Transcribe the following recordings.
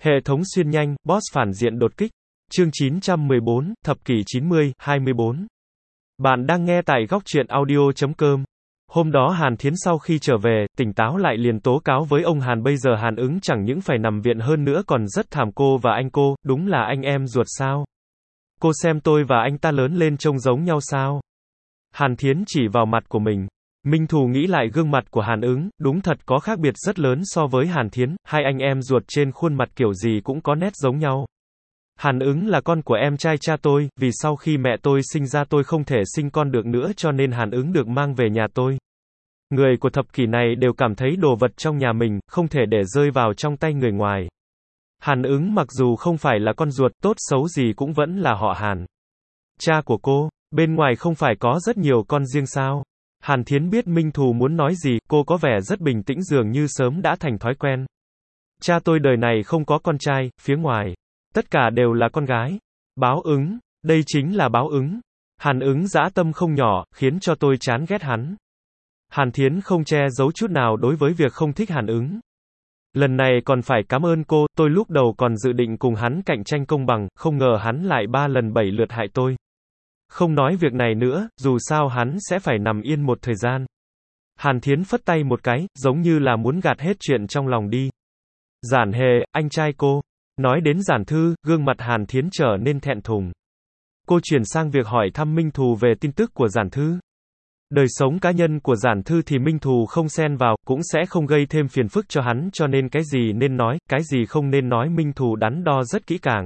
Hệ thống xuyên nhanh, boss phản diện đột kích. Chương 914, thập kỷ 90, 24. Bạn đang nghe tại góc truyện audio.com. Hôm đó Hàn Thiến sau khi trở về, tỉnh táo lại liền tố cáo với ông Hàn bây giờ Hàn Ứng chẳng những phải nằm viện hơn nữa còn rất thảm cô và anh cô, đúng là anh em ruột sao? Cô xem tôi và anh ta lớn lên trông giống nhau sao? Hàn Thiến chỉ vào mặt của mình. Minh Thù nghĩ lại gương mặt của Hàn Ứng, đúng thật có khác biệt rất lớn so với Hàn Thiến, hai anh em ruột trên khuôn mặt kiểu gì cũng có nét giống nhau. Hàn Ứng là con của em trai cha tôi, vì sau khi mẹ tôi sinh ra tôi không thể sinh con được nữa cho nên Hàn Ứng được mang về nhà tôi. Người của thập kỷ này đều cảm thấy đồ vật trong nhà mình, không thể để rơi vào trong tay người ngoài. Hàn Ứng mặc dù không phải là con ruột, tốt xấu gì cũng vẫn là họ Hàn. Cha của cô, bên ngoài không phải có rất nhiều con riêng sao? Hàn Thiến biết Minh Thù muốn nói gì, cô có vẻ rất bình tĩnh dường như sớm đã thành thói quen. Cha tôi đời này không có con trai, phía ngoài. Tất cả đều là con gái. Báo ứng, đây chính là báo ứng. Hàn Ứng dã tâm không nhỏ, khiến cho tôi chán ghét hắn. Hàn Thiến không che giấu chút nào đối với việc không thích Hàn Ứng. Lần này còn phải cảm ơn cô, tôi lúc đầu còn dự định cùng hắn cạnh tranh công bằng, không ngờ hắn lại 3 lần 7 lượt hại tôi. Không nói việc này nữa, dù sao hắn sẽ phải nằm yên một thời gian. Hàn Thiến phất tay một cái, giống như là muốn gạt hết chuyện trong lòng đi. Giản Hề, anh trai cô. Nói đến Giản Thư, gương mặt Hàn Thiến trở nên thẹn thùng. Cô chuyển sang việc hỏi thăm Minh Thù về tin tức của Giản Thư. Đời sống cá nhân của Giản Thư thì Minh Thù không xen vào, cũng sẽ không gây thêm phiền phức cho hắn, cho nên cái gì nên nói, cái gì không nên nói Minh Thù đắn đo rất kỹ càng.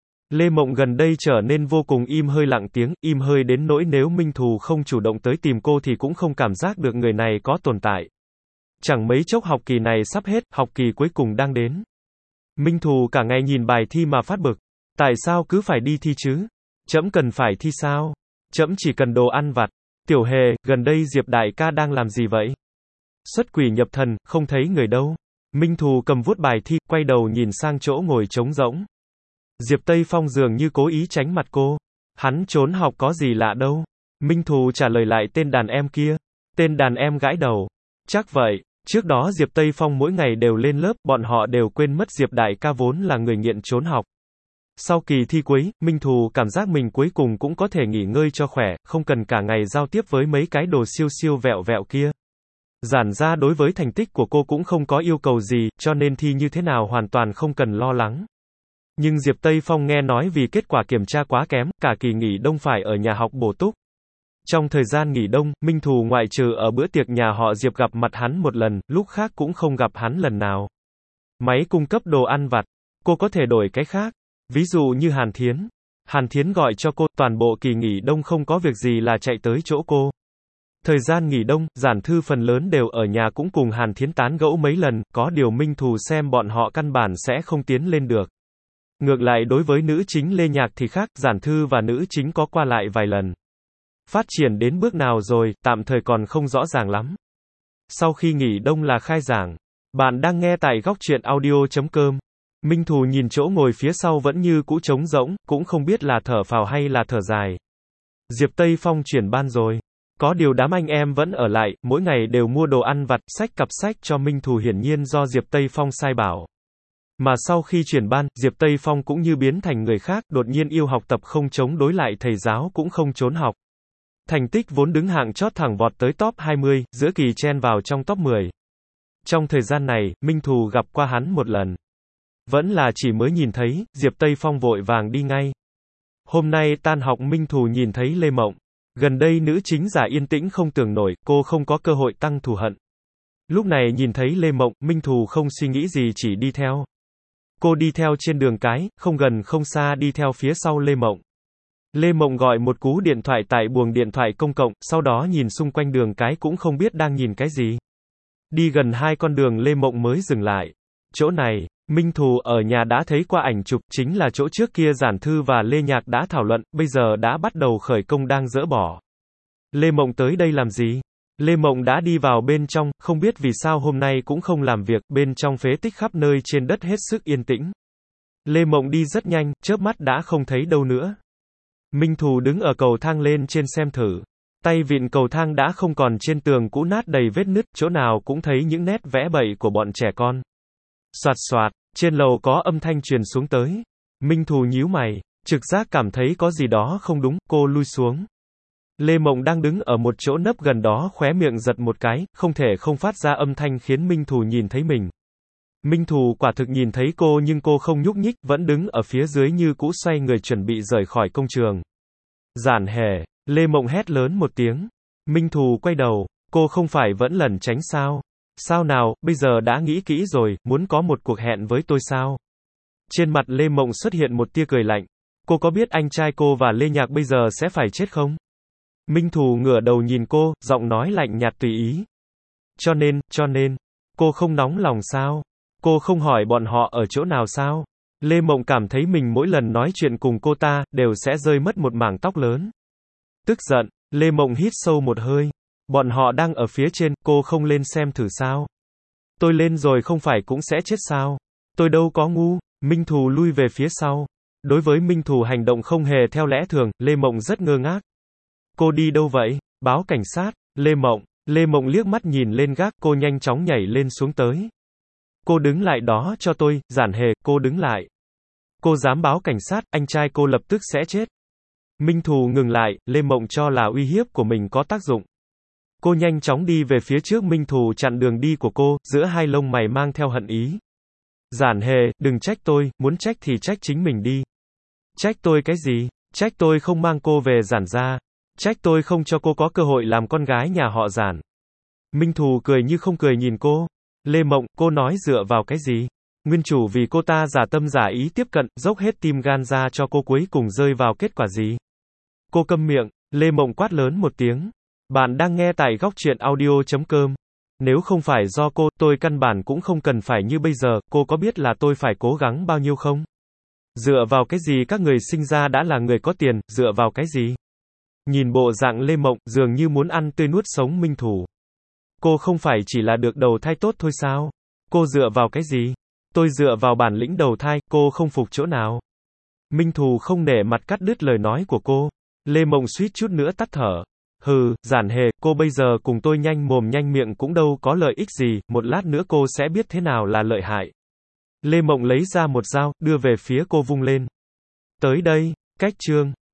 Lê Mộng gần đây trở nên vô cùng im hơi lặng tiếng, im hơi đến nỗi nếu Minh Thù không chủ động tới tìm cô thì cũng không cảm giác được người này có tồn tại. Chẳng mấy chốc học kỳ này sắp hết, học kỳ cuối cùng đang đến. Minh Thù cả ngày nhìn bài thi mà phát bực. Tại sao cứ phải đi thi chứ? Trẫm cần phải thi sao? Trẫm chỉ cần đồ ăn vặt. Tiểu Hề, gần đây Diệp đại ca đang làm gì vậy? Xuất quỷ nhập thần, không thấy người đâu. Minh Thù cầm vuốt bài thi, quay đầu nhìn sang chỗ ngồi trống rỗng. Diệp Tây Phong dường như cố ý tránh mặt cô. Hắn trốn học có gì lạ đâu. Minh Thù trả lời lại tên đàn em kia. Tên đàn em gãi đầu. Chắc vậy. Trước đó Diệp Tây Phong mỗi ngày đều lên lớp, bọn họ đều quên mất Diệp đại ca vốn là người nghiện trốn học. Sau kỳ thi cuối, Minh Thù cảm giác mình cuối cùng cũng có thể nghỉ ngơi cho khỏe, không cần cả ngày giao tiếp với mấy cái đồ siêu siêu vẹo vẹo kia. Giản ra đối với thành tích của cô cũng không có yêu cầu gì, cho nên thi như thế nào hoàn toàn không cần lo lắng. Nhưng Diệp Tây Phong nghe nói vì kết quả kiểm tra quá kém, cả kỳ nghỉ đông phải ở nhà học bổ túc. Trong thời gian nghỉ đông, Minh Thù ngoại trừ ở bữa tiệc nhà họ Diệp gặp mặt hắn một lần, lúc khác cũng không gặp hắn lần nào. Máy cung cấp đồ ăn vặt. Cô có thể đổi cái khác. Ví dụ như Hàn Thiến. Hàn Thiến gọi cho cô, toàn bộ kỳ nghỉ đông không có việc gì là chạy tới chỗ cô. Thời gian nghỉ đông, Giản Thư phần lớn đều ở nhà cũng cùng Hàn Thiến tán gẫu mấy lần, có điều Minh Thù xem bọn họ căn bản sẽ không tiến lên được. Ngược lại đối với nữ chính Lê Nhạc thì khác, Giản Thư và nữ chính có qua lại vài lần. Phát triển đến bước nào rồi, tạm thời còn không rõ ràng lắm. Sau khi nghỉ đông là khai giảng. Bạn đang nghe tại góc truyện audio.com. Minh Thù nhìn chỗ ngồi phía sau vẫn như cũ trống rỗng, cũng không biết là thở phào hay là thở dài. Diệp Tây Phong chuyển ban rồi. Có điều đám anh em vẫn ở lại, mỗi ngày đều mua đồ ăn vặt, xách cặp sách cho Minh Thù hiển nhiên do Diệp Tây Phong sai bảo. Mà sau khi chuyển ban, Diệp Tây Phong cũng như biến thành người khác, đột nhiên yêu học tập không chống đối lại thầy giáo cũng không trốn học. Thành tích vốn đứng hạng chót thẳng vọt tới top 20, giữa kỳ chen vào trong top 10. Trong thời gian này, Minh Thù gặp qua hắn một lần. Vẫn là chỉ mới nhìn thấy, Diệp Tây Phong vội vàng đi ngay. Hôm nay tan học Minh Thù nhìn thấy Lê Mộng. Gần đây nữ chính giả yên tĩnh không tưởng nổi, cô không có cơ hội tăng thù hận. Lúc này nhìn thấy Lê Mộng, Minh Thù không suy nghĩ gì chỉ đi theo. Cô đi theo trên đường cái, không gần không xa đi theo phía sau Lê Mộng. Lê Mộng gọi một cú điện thoại tại buồng điện thoại công cộng, sau đó nhìn xung quanh đường cái cũng không biết đang nhìn cái gì. Đi gần 2 con đường Lê Mộng mới dừng lại. Chỗ này, Minh Thù ở nhà đã thấy qua ảnh chụp, chính là chỗ trước kia Giản Thư và Lê Nhạc đã thảo luận, bây giờ đã bắt đầu khởi công đang dỡ bỏ. Lê Mộng tới đây làm gì? Lê Mộng đã đi vào bên trong, không biết vì sao hôm nay cũng không làm việc, bên trong phế tích khắp nơi trên đất hết sức yên tĩnh. Lê Mộng đi rất nhanh, chớp mắt đã không thấy đâu nữa. Minh Thù đứng ở cầu thang lên trên xem thử. Tay vịn cầu thang đã không còn trên tường cũ nát đầy vết nứt, chỗ nào cũng thấy những nét vẽ bậy của bọn trẻ con. Soạt soạt, Trên lầu có âm thanh truyền xuống tới. Minh Thù nhíu mày, trực giác cảm thấy có gì đó không đúng, cô lui xuống. Lê Mộng đang đứng ở một chỗ nấp gần đó khóe miệng giật một cái, không thể không phát ra âm thanh khiến Minh Thù nhìn thấy mình. Minh Thù quả thực nhìn thấy cô nhưng cô không nhúc nhích, vẫn đứng ở phía dưới như cũ xoay người chuẩn bị rời khỏi công trường. Giản Hề, Lê Mộng hét lớn một tiếng. Minh Thù quay đầu, cô không phải vẫn lẩn tránh sao? Sao nào, bây giờ đã nghĩ kỹ rồi, muốn có một cuộc hẹn với tôi sao? Trên mặt Lê Mộng xuất hiện một tia cười lạnh. Cô có biết anh trai cô và Lê Nhạc bây giờ sẽ phải chết không? Minh Thù ngửa đầu nhìn cô, giọng nói lạnh nhạt tùy ý. Cho nên, cô không nóng lòng sao? Cô không hỏi bọn họ ở chỗ nào sao? Lê Mộng cảm thấy mình mỗi lần nói chuyện cùng cô ta, đều sẽ rơi mất một mảng tóc lớn. Tức giận, Lê Mộng hít sâu một hơi. Bọn họ đang ở phía trên, cô không lên xem thử sao? Tôi lên rồi không phải cũng sẽ chết sao? Tôi đâu có ngu. Minh Thù lui về phía sau. Đối với Minh Thù hành động không hề theo lẽ thường, Lê Mộng rất ngơ ngác. Cô đi đâu vậy? Báo cảnh sát. Lê Mộng liếc mắt nhìn lên gác, cô nhanh chóng nhảy lên xuống tới. Cô đứng lại đó cho tôi, Giản Hề, cô đứng lại. Cô dám báo cảnh sát, anh trai cô lập tức sẽ chết. Minh Thù ngừng lại, Lê Mộng cho là uy hiếp của mình có tác dụng. Cô nhanh chóng đi về phía trước, Minh Thù chặn đường đi của cô, giữa hai lông mày mang theo hận ý. Giản Hề, đừng trách tôi, muốn trách thì trách chính mình đi. Trách tôi cái gì? Trách tôi không mang cô về Giản gia. Trách tôi không cho cô có cơ hội làm con gái nhà họ Giản. Minh Thù cười như không cười nhìn cô. Lê Mộng, cô nói dựa vào cái gì? Nguyên chủ vì cô ta giả tâm giả ý tiếp cận, dốc hết tim gan ra cho cô cuối cùng rơi vào kết quả gì? Cô câm miệng, Lê Mộng quát lớn một tiếng. Bạn đang nghe tại góc truyện audio.com. Nếu không phải do cô, tôi căn bản cũng không cần phải như bây giờ, cô có biết là tôi phải cố gắng bao nhiêu không? Dựa vào cái gì các người sinh ra đã là người có tiền, dựa vào cái gì? Nhìn bộ dạng Lê Mộng, dường như muốn ăn tươi nuốt sống Minh Thù. Cô không phải chỉ là được đầu thai tốt thôi sao? Cô dựa vào cái gì? Tôi dựa vào bản lĩnh đầu thai, cô không phục chỗ nào? Minh Thù không nể mặt cắt đứt lời nói của cô. Lê Mộng suýt chút nữa tắt thở. Hừ, Giản Hề, cô bây giờ cùng tôi nhanh mồm nhanh miệng cũng đâu có lợi ích gì, một lát nữa cô sẽ biết thế nào là lợi hại. Lê Mộng lấy ra một dao, đưa về phía cô vung lên. Tới đây, cách chương.